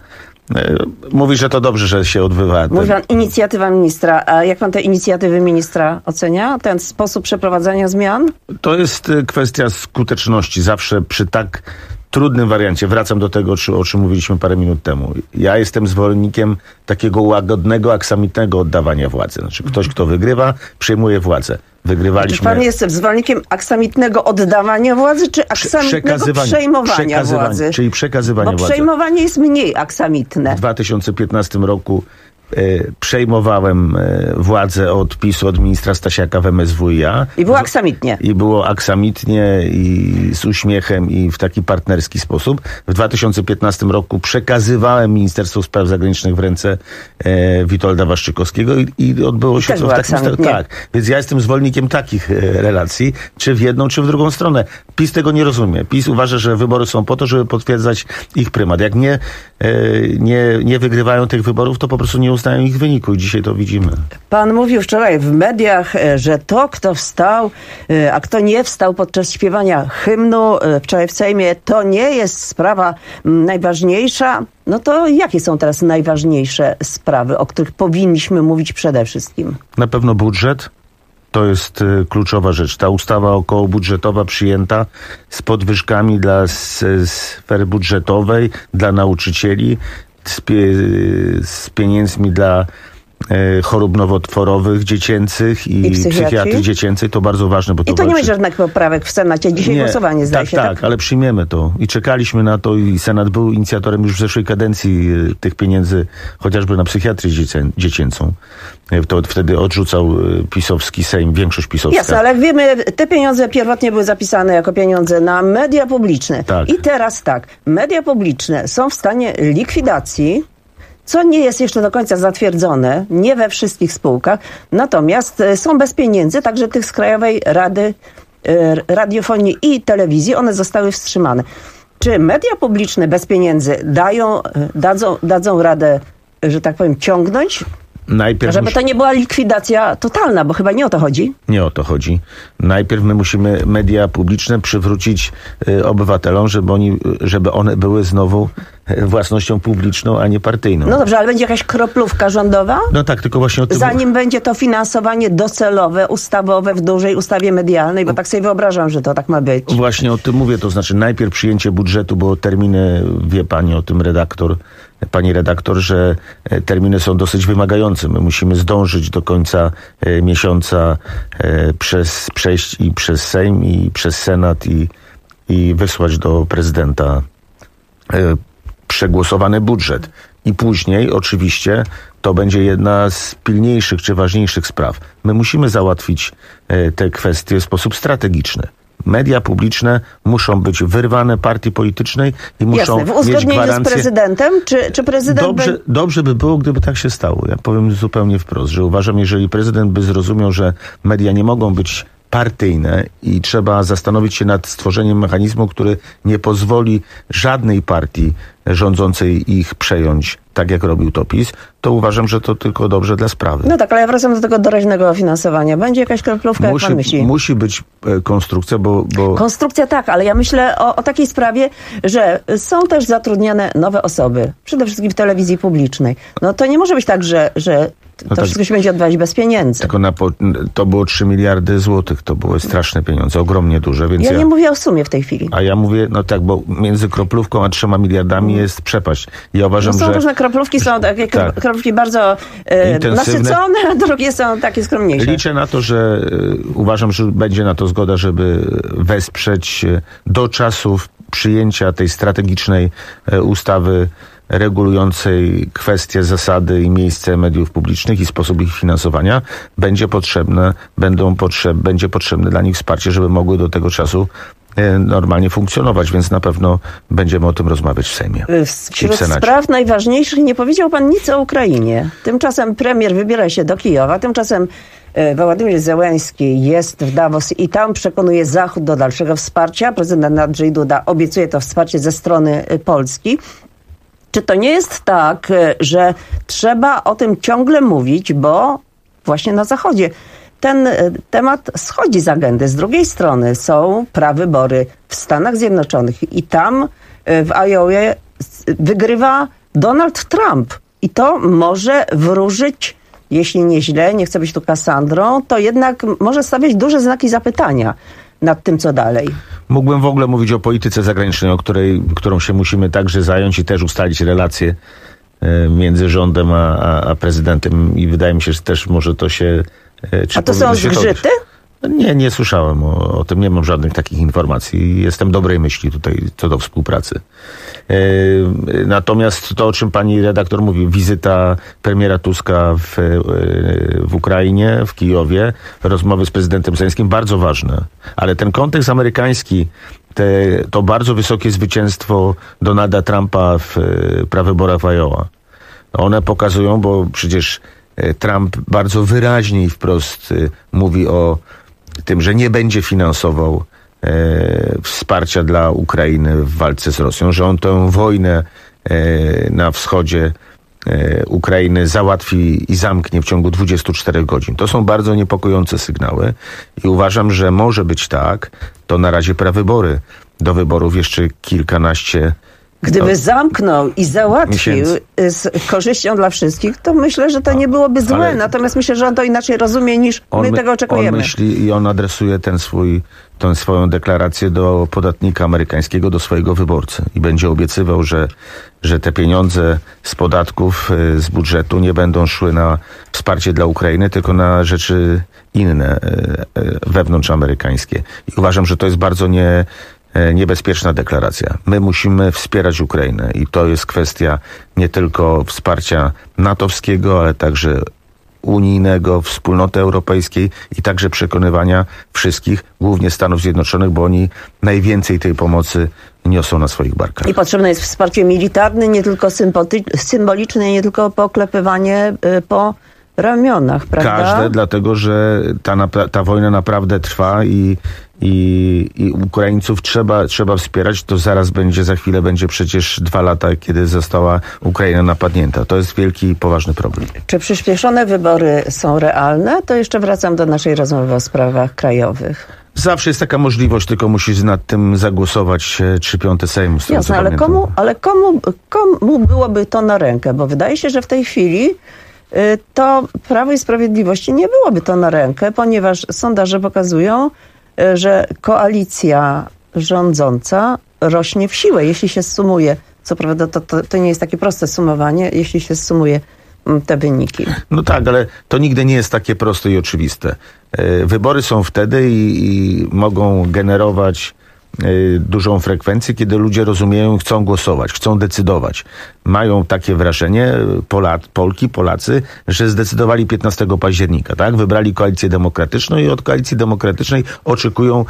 Mówi, że to dobrze, że się odbywa. Mówi pan inicjatywa ministra. A jak pan te inicjatywy ministra ocenia? Ten sposób przeprowadzania zmian? To jest kwestia skuteczności. Zawsze przy tak trudnym wariancie, wracam do tego, o czym mówiliśmy parę minut temu. Ja jestem zwolennikiem takiego łagodnego, aksamitnego oddawania władzy. Znaczy ktoś, kto wygrywa, przejmuje władzę. Wygrywaliśmy... Czy pan jest zwolennikiem aksamitnego oddawania władzy, czy aksamitnego przejmowania władzy? Czyli przekazywania władzy. Bo przejmowanie jest mniej aksamitne. W 2015 roku przejmowałem władzę od PiS-u, od ministra Stasiaka w MSWiA. I było aksamitnie. I było aksamitnie i z uśmiechem i w taki partnerski sposób. W 2015 roku przekazywałem Ministerstwo Spraw Zagranicznych w ręce Witolda Waszczykowskiego i odbyło się to w takim... Tak, więc ja jestem zwolennikiem takich relacji, czy w jedną, czy w drugą stronę. PiS tego nie rozumie. PiS uważa, że wybory są po to, żeby potwierdzać ich prymat. Jak nie wygrywają tych wyborów, to po prostu nie uznają ich wyniku i dzisiaj to widzimy. Pan mówił wczoraj w mediach, że to, kto wstał, a kto nie wstał podczas śpiewania hymnu wczoraj w Sejmie, to nie jest sprawa najważniejsza. No to jakie są teraz najważniejsze sprawy, o których powinniśmy mówić przede wszystkim? Na pewno budżet. To jest kluczowa rzecz. Ta ustawa okołobudżetowa przyjęta z podwyżkami dla sfery budżetowej, dla nauczycieli, z pieniędzmi dla chorób nowotworowych dziecięcych i psychiatrii dziecięcej, to bardzo ważne. Bo to nie ma żadnych poprawek w Senacie. Dzisiaj głosowanie zdaje się. Tak, ale przyjmiemy to i czekaliśmy na to i Senat był inicjatorem już w zeszłej kadencji tych pieniędzy, chociażby na psychiatrię dziecięcą. To wtedy odrzucał pisowski Sejm, większość pisowska. Jasne, ale jak wiemy, te pieniądze pierwotnie były zapisane jako pieniądze na media publiczne. Tak. I teraz tak, media publiczne są w stanie likwidacji, co nie jest jeszcze do końca zatwierdzone, nie we wszystkich spółkach, natomiast są bez pieniędzy, także tych z Krajowej Rady Radiofonii i Telewizji, one zostały wstrzymane. Czy media publiczne bez pieniędzy dadzą radę, że tak powiem, ciągnąć? Żeby to nie była likwidacja totalna, bo chyba nie o to chodzi. Nie o to chodzi. Najpierw my musimy media publiczne przywrócić obywatelom, żeby one były znowu własnością publiczną, a nie partyjną. No dobrze, ale będzie jakaś kroplówka rządowa? No tak, tylko właśnie o tym... Zanim będzie to finansowanie docelowe, ustawowe w dużej ustawie medialnej, bo tak sobie wyobrażam, że to tak ma być. Właśnie o tym mówię, to znaczy najpierw przyjęcie budżetu, bo terminy, wie pani o tym pani redaktor, że terminy są dosyć wymagające. My musimy zdążyć do końca miesiąca przejść i przez Sejm, i przez Senat, i wysłać do prezydenta przegłosowany budżet. I później oczywiście to będzie jedna z pilniejszych czy ważniejszych spraw. My musimy załatwić te kwestie w sposób strategiczny. Media publiczne muszą być wyrwane partii politycznej i muszą w uzgodnieniu mieć gwarancję... z prezydentem? Czy prezydent... Dobrze by było, gdyby tak się stało. Ja powiem zupełnie wprost, że uważam, jeżeli prezydent by zrozumiał, że media nie mogą być partyjne i trzeba zastanowić się nad stworzeniem mechanizmu, który nie pozwoli żadnej partii rządzącej ich przejąć, tak jak robił to PiS, to uważam, że to tylko dobrze dla sprawy. No tak, ale ja wracam do tego doraźnego finansowania. Będzie jakaś kroplówka, jak pan myśli? Musi być konstrukcja, bo... Konstrukcja tak, ale ja myślę o takiej sprawie, że są też zatrudniane nowe osoby, przede wszystkim w telewizji publicznej. No to nie może być tak, że to wszystko się będzie odbywać bez pieniędzy. Tylko to było 3 miliardy złotych, to były straszne pieniądze, ogromnie duże. Więc ja nie mówię o sumie w tej chwili. A ja mówię, no tak, bo między kroplówką a 3 miliardami jest przepaść. Ja uważam, są różne kroplówki, są takie kroplówki bardzo nasycone, a drugie są takie skromniejsze. Liczę na to, że uważam, że będzie na to zgoda, żeby wesprzeć do czasów przyjęcia tej strategicznej ustawy regulującej kwestie, zasady i miejsce mediów publicznych i sposób ich finansowania, będzie potrzebne dla nich wsparcie, żeby mogły do tego czasu normalnie funkcjonować, więc na pewno będziemy o tym rozmawiać w Sejmie. Wśród spraw najważniejszych nie powiedział pan nic o Ukrainie. Tymczasem premier wybiera się do Kijowa, tymczasem Wołodymyr Zełenski jest w Davos i tam przekonuje Zachód do dalszego wsparcia. Prezydent Andrzej Duda obiecuje to wsparcie ze strony Polski. Czy to nie jest tak, że trzeba o tym ciągle mówić, bo właśnie na Zachodzie ten temat schodzi z agendy. Z drugiej strony są prawybory w Stanach Zjednoczonych i tam w Iowa wygrywa Donald Trump. I to może wróżyć, jeśli nie źle, nie chcę być tu Kassandrą, to jednak może stawiać duże znaki zapytania nad tym, co dalej. Mógłbym w ogóle mówić o polityce zagranicznej, którą się musimy także zająć i też ustalić relacje między rządem a prezydentem. I wydaje mi się, że też może to się... A to są zgrzyty? Nie słyszałem o tym, nie mam żadnych takich informacji. Jestem dobrej myśli tutaj co do współpracy. Natomiast to, o czym pani redaktor mówi, wizyta premiera Tuska w Ukrainie, w Kijowie, rozmowy z prezydentem Zełenskim, bardzo ważne. Ale ten kontekst amerykański, to bardzo wysokie zwycięstwo Donalda Trumpa w prawyborach w Iowa, one pokazują, bo przecież Trump bardzo wyraźnie i wprost mówi o tym, że nie będzie finansował wsparcia dla Ukrainy w walce z Rosją, że on tę wojnę na wschodzie Ukrainy załatwi i zamknie w ciągu 24 godzin. To są bardzo niepokojące sygnały i uważam, że może być tak, to na razie prawybory. Do wyborów jeszcze kilkanaście. Gdyby zamknął i załatwił z korzyścią dla wszystkich, to myślę, że to nie byłoby złe. Natomiast myślę, że on to inaczej rozumie, niż my tego oczekujemy. On myśli i on adresuje tę swoją deklarację do podatnika amerykańskiego, do swojego wyborcy. I będzie obiecywał, że te pieniądze z podatków, z budżetu nie będą szły na wsparcie dla Ukrainy, tylko na rzeczy inne, wewnątrzamerykańskie. I uważam, że to jest bardzo niebezpieczna deklaracja. My musimy wspierać Ukrainę i to jest kwestia nie tylko wsparcia natowskiego, ale także unijnego, wspólnoty europejskiej i także przekonywania wszystkich, głównie Stanów Zjednoczonych, bo oni najwięcej tej pomocy niosą na swoich barkach. I potrzebne jest wsparcie militarne, nie tylko symboliczne, nie tylko poklepywanie po ramionach, prawda? Każde, dlatego że ta wojna naprawdę trwa i Ukraińców trzeba wspierać. To za chwilę będzie przecież 2 lata, kiedy została Ukraina napadnięta. To jest wielki i poważny problem. Czy przyspieszone wybory są realne? To jeszcze wracam do naszej rozmowy o sprawach krajowych. Zawsze jest taka możliwość, tylko musisz nad tym zagłosować 3/5 Sejmu. Jasne, ale komu byłoby to na rękę? Bo wydaje się, że w tej chwili to Prawo i Sprawiedliwości nie byłoby to na rękę, ponieważ sondaże pokazują, że koalicja rządząca rośnie w siłę, jeśli się sumuje. Co prawda to nie jest takie proste sumowanie, jeśli się sumuje te wyniki. No tak, ale to nigdy nie jest takie proste i oczywiste. Wybory są wtedy i mogą generować dużą frekwencję, kiedy ludzie rozumieją, chcą głosować, chcą decydować. Mają takie wrażenie, Polacy, że zdecydowali 15 października, tak? Wybrali Koalicję Demokratyczną i od Koalicji Demokratycznej oczekują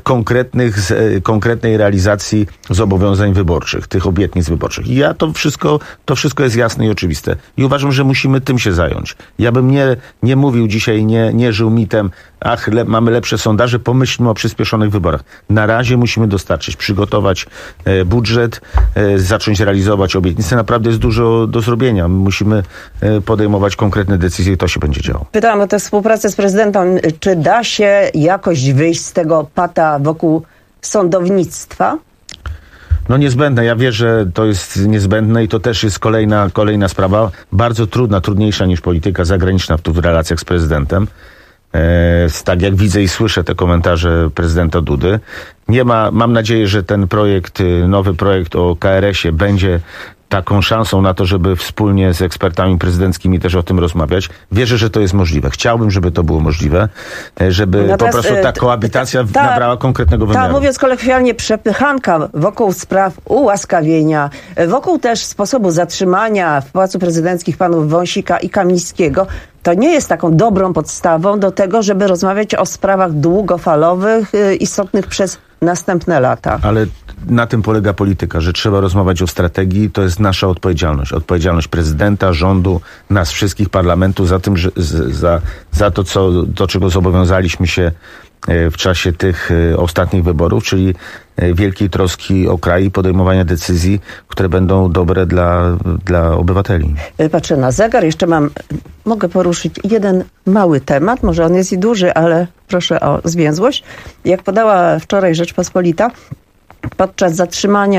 konkretnej realizacji zobowiązań wyborczych, tych obietnic wyborczych. I to wszystko jest jasne i oczywiste. I uważam, że musimy tym się zająć. Ja bym nie mówił dzisiaj, nie żył mitem, mamy lepsze sondaże, pomyślmy o przyspieszonych wyborach. Na razie musimy dostarczyć, przygotować budżet, zacząć realizować obietnice. Naprawdę jest dużo do zrobienia. Musimy podejmować konkretne decyzje i to się będzie działo. Pytałam o tę współpracę z prezydentem. Czy da się jakoś wyjść z tego pata wokół sądownictwa? No niezbędne. Ja wierzę, że to jest niezbędne i to też jest kolejna sprawa. Bardzo trudna, trudniejsza niż polityka zagraniczna w relacjach z prezydentem. Tak jak widzę i słyszę te komentarze prezydenta Dudy. Mam nadzieję, że ten nowy projekt o KRS-ie będzie taką szansą na to, żeby wspólnie z ekspertami prezydenckimi też o tym rozmawiać. Wierzę, że to jest możliwe. Chciałbym, żeby to było możliwe, żeby po prostu ta koabitacja nabrała konkretnego wymiaru. Mówiąc kolokwialnie, przepychanka wokół spraw ułaskawienia, wokół też sposobu zatrzymania w Pałacu Prezydenckim panów Wąsika i Kamińskiego, to nie jest taką dobrą podstawą do tego, żeby rozmawiać o sprawach długofalowych, istotnych przez następne lata. Ale na tym polega polityka, że trzeba rozmawiać o strategii. To jest nasza odpowiedzialność. Odpowiedzialność prezydenta, rządu, nas wszystkich, parlamentu za tym, za to, do czego zobowiązaliśmy się w czasie tych ostatnich wyborów, czyli wielkiej troski o kraj i podejmowania decyzji, które będą dobre dla obywateli. Patrzę na zegar. Jeszcze mogę poruszyć jeden mały temat. Może on jest i duży, ale proszę o zwięzłość. Jak podała wczoraj Rzeczpospolita, podczas zatrzymania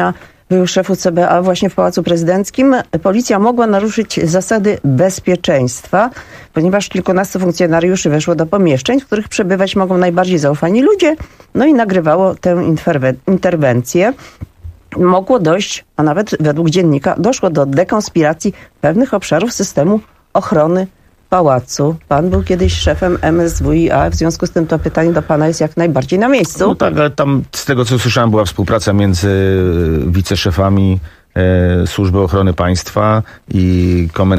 był szefu CBA właśnie w Pałacu Prezydenckim. Policja mogła naruszyć zasady bezpieczeństwa, ponieważ kilkunastu funkcjonariuszy weszło do pomieszczeń, w których przebywać mogą najbardziej zaufani ludzie, no i nagrywało tę interwencję. Mogło dojść, a nawet według dziennika, doszło do dekonspiracji pewnych obszarów systemu ochrony pałacu. Pan był kiedyś szefem MSWiA, w związku z tym to pytanie do pana jest jak najbardziej na miejscu. No tak, ale tam z tego co słyszałem była współpraca między wiceszefami Służby Ochrony Państwa i